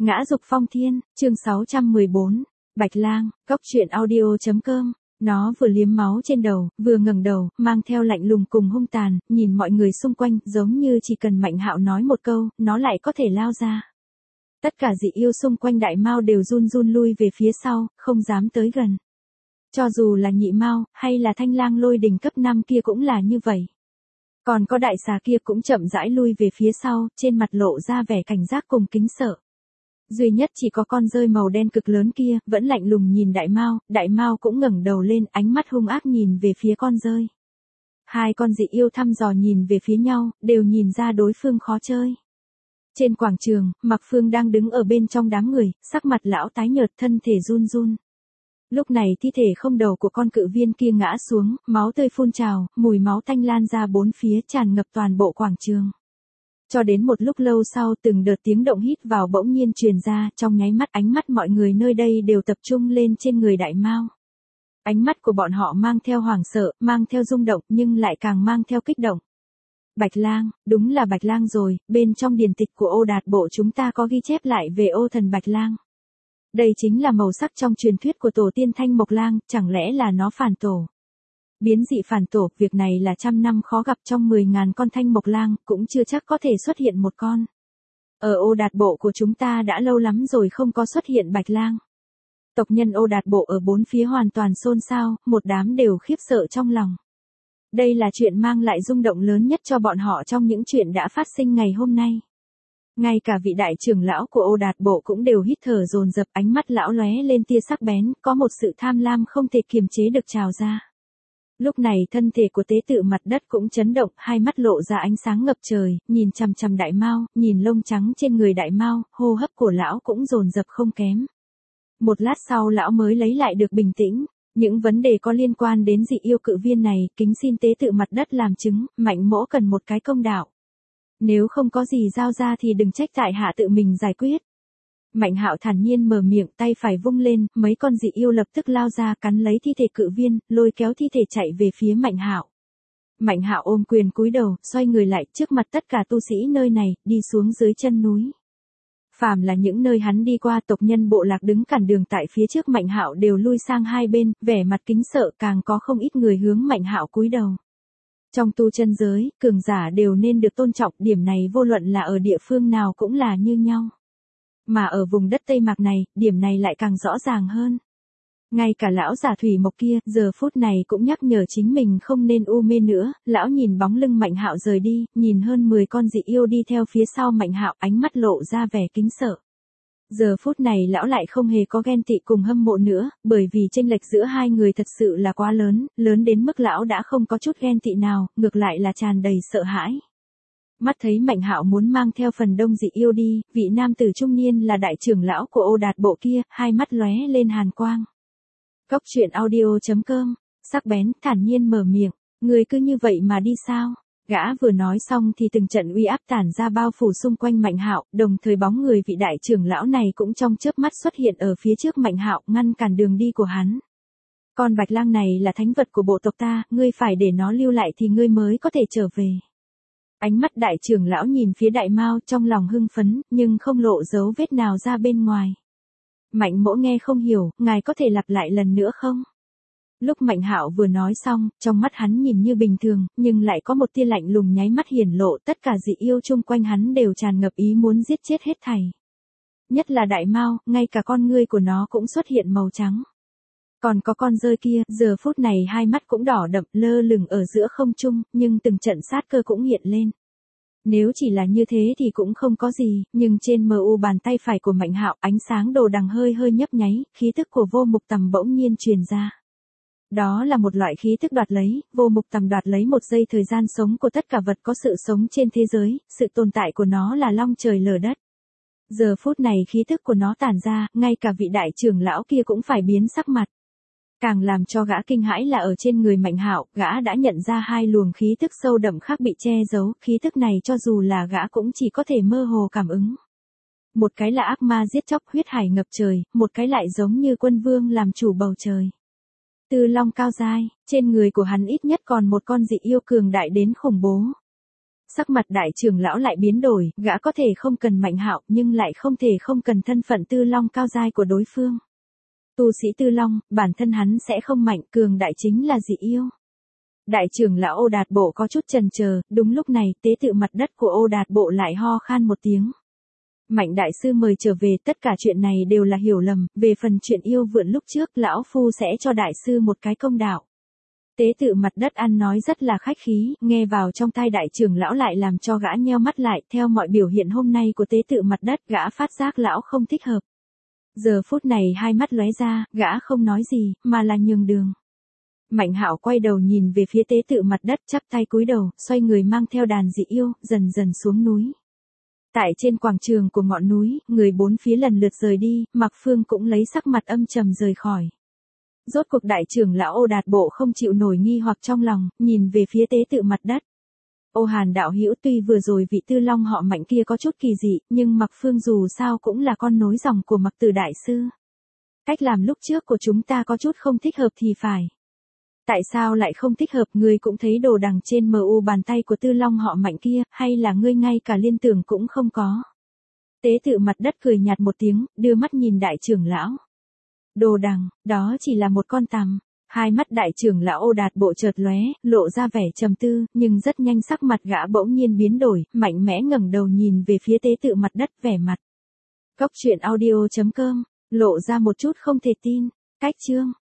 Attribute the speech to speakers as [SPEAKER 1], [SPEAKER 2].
[SPEAKER 1] Ngã dục phong thiên, chương 614, Bạch Lang, Cốc truyện audio.com. Nó vừa liếm máu trên đầu, vừa ngẩng đầu, mang theo lạnh lùng cùng hung tàn, nhìn mọi người xung quanh, giống như chỉ cần Mạnh Hạo nói một câu, nó lại có thể lao ra. Tất cả dị yêu xung quanh Đại Mao đều run run lui về phía sau, không dám tới gần. Cho dù là Nhị Mao, hay là Thanh Lang Lôi Đình cấp 5 kia cũng là như vậy. Còn có đại xà kia cũng chậm rãi lui về phía sau, trên mặt lộ ra vẻ cảnh giác cùng kính sợ. Duy nhất chỉ có con rơi màu đen cực lớn kia, vẫn lạnh lùng nhìn Đại Mao cũng ngẩng đầu lên, ánh mắt hung ác nhìn về phía con rơi. Hai con dị yêu thăm dò nhìn về phía nhau, đều nhìn ra đối phương khó chơi. Trên quảng trường, Mạc Phương đang đứng ở bên trong đám người, sắc mặt lão tái nhợt, thân thể run run. Lúc này thi thể không đầu của con cự viên kia ngã xuống, máu tươi phun trào, mùi máu tanh lan ra bốn phía tràn ngập toàn bộ quảng trường. Cho đến một lúc lâu sau từng đợt tiếng động hít vào bỗng nhiên truyền ra, trong nháy mắt ánh mắt mọi người nơi đây đều tập trung lên trên người Đại Mao. Ánh mắt của bọn họ mang theo hoảng sợ, mang theo rung động nhưng lại càng mang theo kích động. Bạch Lang, đúng là Bạch Lang rồi, bên trong điển tịch của Ô Đạt Bộ chúng ta có ghi chép lại về ô thần Bạch Lang. Đây chính là màu sắc trong truyền thuyết của tổ tiên Thanh Mộc Lang, chẳng lẽ là nó phản tổ? Biến dị phản tổ, việc này là trăm năm khó gặp, trong 10.000 con Thanh Mộc Lang, cũng chưa chắc có thể xuất hiện một con. Ở Ô Đạt Bộ của chúng ta đã lâu lắm rồi không có xuất hiện Bạch Lang. Tộc nhân Ô Đạt Bộ ở bốn phía hoàn toàn xôn xao, một đám đều khiếp sợ trong lòng. Đây là chuyện mang lại rung động lớn nhất cho bọn họ trong những chuyện đã phát sinh ngày hôm nay. Ngay cả vị đại trưởng lão của Ô Đạt Bộ cũng đều hít thở dồn dập, ánh mắt lão lóe lên tia sắc bén, có một sự tham lam không thể kiềm chế được trào ra. Lúc này thân thể của tế tự mặt đất cũng chấn động, hai mắt lộ ra ánh sáng ngập trời, nhìn chằm chằm Đại Mao, nhìn lông trắng trên người Đại Mao, hô hấp của lão cũng dồn dập không kém. Một lát sau lão mới lấy lại được bình tĩnh. Những vấn đề có liên quan đến dị yêu cự viên này, kính xin tế tự mặt đất làm chứng, Mạnh mỗ cần một cái công đạo. Nếu không có gì giao ra thì đừng trách tại hạ tự mình giải quyết. Mạnh Hạo thản nhiên mở miệng, tay phải vung lên, mấy con dị yêu lập tức lao ra cắn lấy thi thể cự viên, lôi kéo thi thể chạy về phía Mạnh Hạo. Mạnh Hạo ôm quyền cúi đầu, xoay người lại trước mặt tất cả tu sĩ nơi này, đi xuống dưới chân núi. Phàm là những nơi hắn đi qua, tộc nhân bộ lạc đứng cản đường tại phía trước Mạnh Hạo đều lui sang hai bên, vẻ mặt kính sợ, càng có không ít người hướng Mạnh Hạo cúi đầu. Trong tu chân giới, cường giả đều nên được tôn trọng, điểm này vô luận là ở địa phương nào cũng là như nhau. Mà ở vùng đất Tây Mạc này, điểm này lại càng rõ ràng hơn. Ngay cả lão giả Thủy Mộc kia, giờ phút này cũng nhắc nhở chính mình không nên u mê nữa, lão nhìn bóng lưng Mạnh Hạo rời đi, nhìn hơn 10 con dị yêu đi theo phía sau Mạnh Hạo, ánh mắt lộ ra vẻ kính sợ. Giờ phút này lão lại không hề có ghen tị cùng hâm mộ nữa, bởi vì chênh lệch giữa hai người thật sự là quá lớn, lớn đến mức lão đã không có chút ghen tị nào, ngược lại là tràn đầy sợ hãi. Mắt thấy Mạnh Hạo muốn mang theo phần đông dị yêu đi, vị nam tử trung niên là đại trưởng lão của Ô Đạt Bộ kia, hai mắt lóe lên hàn quang. Cốc truyện audio.com, sắc bén, thản nhiên mở miệng, người cứ như vậy mà đi sao? Gã vừa nói xong thì từng trận uy áp tản ra bao phủ xung quanh Mạnh Hạo, đồng thời bóng người vị đại trưởng lão này cũng trong chớp mắt xuất hiện ở phía trước Mạnh Hạo, ngăn cản đường đi của hắn. Con Bạch Lang này là thánh vật của bộ tộc ta, ngươi phải để nó lưu lại thì ngươi mới có thể trở về. Ánh mắt đại trưởng lão nhìn phía Đại Mao, trong lòng hưng phấn, nhưng không lộ dấu vết nào ra bên ngoài. Mạnh mỗ nghe không hiểu, ngài có thể lặp lại lần nữa không? Lúc Mạnh Hạo vừa nói xong, trong mắt hắn nhìn như bình thường, nhưng lại có một tia lạnh lùng nháy mắt hiển lộ, tất cả dị yêu chung quanh hắn đều tràn ngập ý muốn giết chết hết thảy. Nhất là Đại Mao, ngay cả con ngươi của nó cũng xuất hiện màu trắng. Còn có con rơi kia, giờ phút này hai mắt cũng đỏ đậm, lơ lửng ở giữa không trung, nhưng từng trận sát cơ cũng hiện lên. Nếu chỉ là như thế thì cũng không có gì, nhưng trên mu bàn tay phải của Mạnh Hạo, ánh sáng đồ đằng hơi hơi nhấp nháy, khí thức của Vô Mục Tầm bỗng nhiên truyền ra. Đó là một loại khí thức đoạt lấy, Vô Mục Tầm đoạt lấy một giây thời gian sống của tất cả vật có sự sống trên thế giới, sự tồn tại của nó là long trời lở đất. Giờ phút này khí thức của nó tản ra, ngay cả vị đại trưởng lão kia cũng phải biến sắc mặt. Càng làm cho gã kinh hãi là ở trên người Mạnh Hạo, gã đã nhận ra hai luồng khí thức sâu đậm khác bị che giấu, khí thức này cho dù là gã cũng chỉ có thể mơ hồ cảm ứng. Một cái là ác ma giết chóc huyết hải ngập trời, một cái lại giống như quân vương làm chủ bầu trời. Tư Long cao giai, trên người của hắn ít nhất còn một con dị yêu cường đại đến khủng bố. Sắc mặt đại trưởng lão lại biến đổi, gã có thể không cần Mạnh Hạo, nhưng lại không thể không cần thân phận Tư Long cao giai của đối phương. Tu sĩ Tư Long, bản thân hắn sẽ không mạnh, cường đại chính là dị yêu. Đại trưởng lão Ô Đạt Bộ có chút chần chờ, đúng lúc này, tế tự mặt đất của Ô Đạt Bộ lại ho khan một tiếng. Mạnh đại sư mời trở về, tất cả chuyện này đều là hiểu lầm, về phần chuyện yêu vượn lúc trước, lão phu sẽ cho đại sư một cái công đạo. Tế tự mặt đất ăn nói rất là khách khí, nghe vào trong tai đại trưởng lão lại làm cho gã nheo mắt lại, theo mọi biểu hiện hôm nay của tế tự mặt đất, gã phát giác lão không thích hợp. Giờ phút này hai mắt lóe ra, gã không nói gì, mà là nhường đường. Mạnh Hạo quay đầu nhìn về phía tế tự mặt đất, chắp tay cúi đầu, xoay người mang theo đàn dị yêu, dần dần xuống núi. Tại trên quảng trường của ngọn núi, người bốn phía lần lượt rời đi, Mạc Phương cũng lấy sắc mặt âm trầm rời khỏi. Rốt cuộc đại trưởng lão Ô Đạt Bộ không chịu nổi nghi hoặc trong lòng, nhìn về phía tế tự mặt đất. Ô Hàn đạo hữu, tuy vừa rồi vị Tư Long họ Mạnh kia có chút kỳ dị, nhưng Mạc Phương dù sao cũng là con nối dòng của Mạc Tử đại sư. Cách làm lúc trước của chúng ta có chút không thích hợp thì phải. Tại sao lại không thích hợp? Ngươi cũng thấy đồ đằng trên MU bàn tay của Tư Long họ Mạnh kia, hay là ngươi ngay cả liên tưởng cũng không có? Tế tự mặt đất cười nhạt một tiếng, đưa mắt nhìn đại trưởng lão. Đồ đằng, đó chỉ là một con tằm. Hai mắt đại trưởng lão Ô Đạt Bộ chợt lóe, lộ ra vẻ trầm tư, nhưng rất nhanh sắc mặt gã bỗng nhiên biến đổi, mạnh mẽ ngẩng đầu nhìn về phía tế tự mặt đất, vẻ mặt. Cốc truyện audio.com, lộ ra một chút không thể tin. Cách chương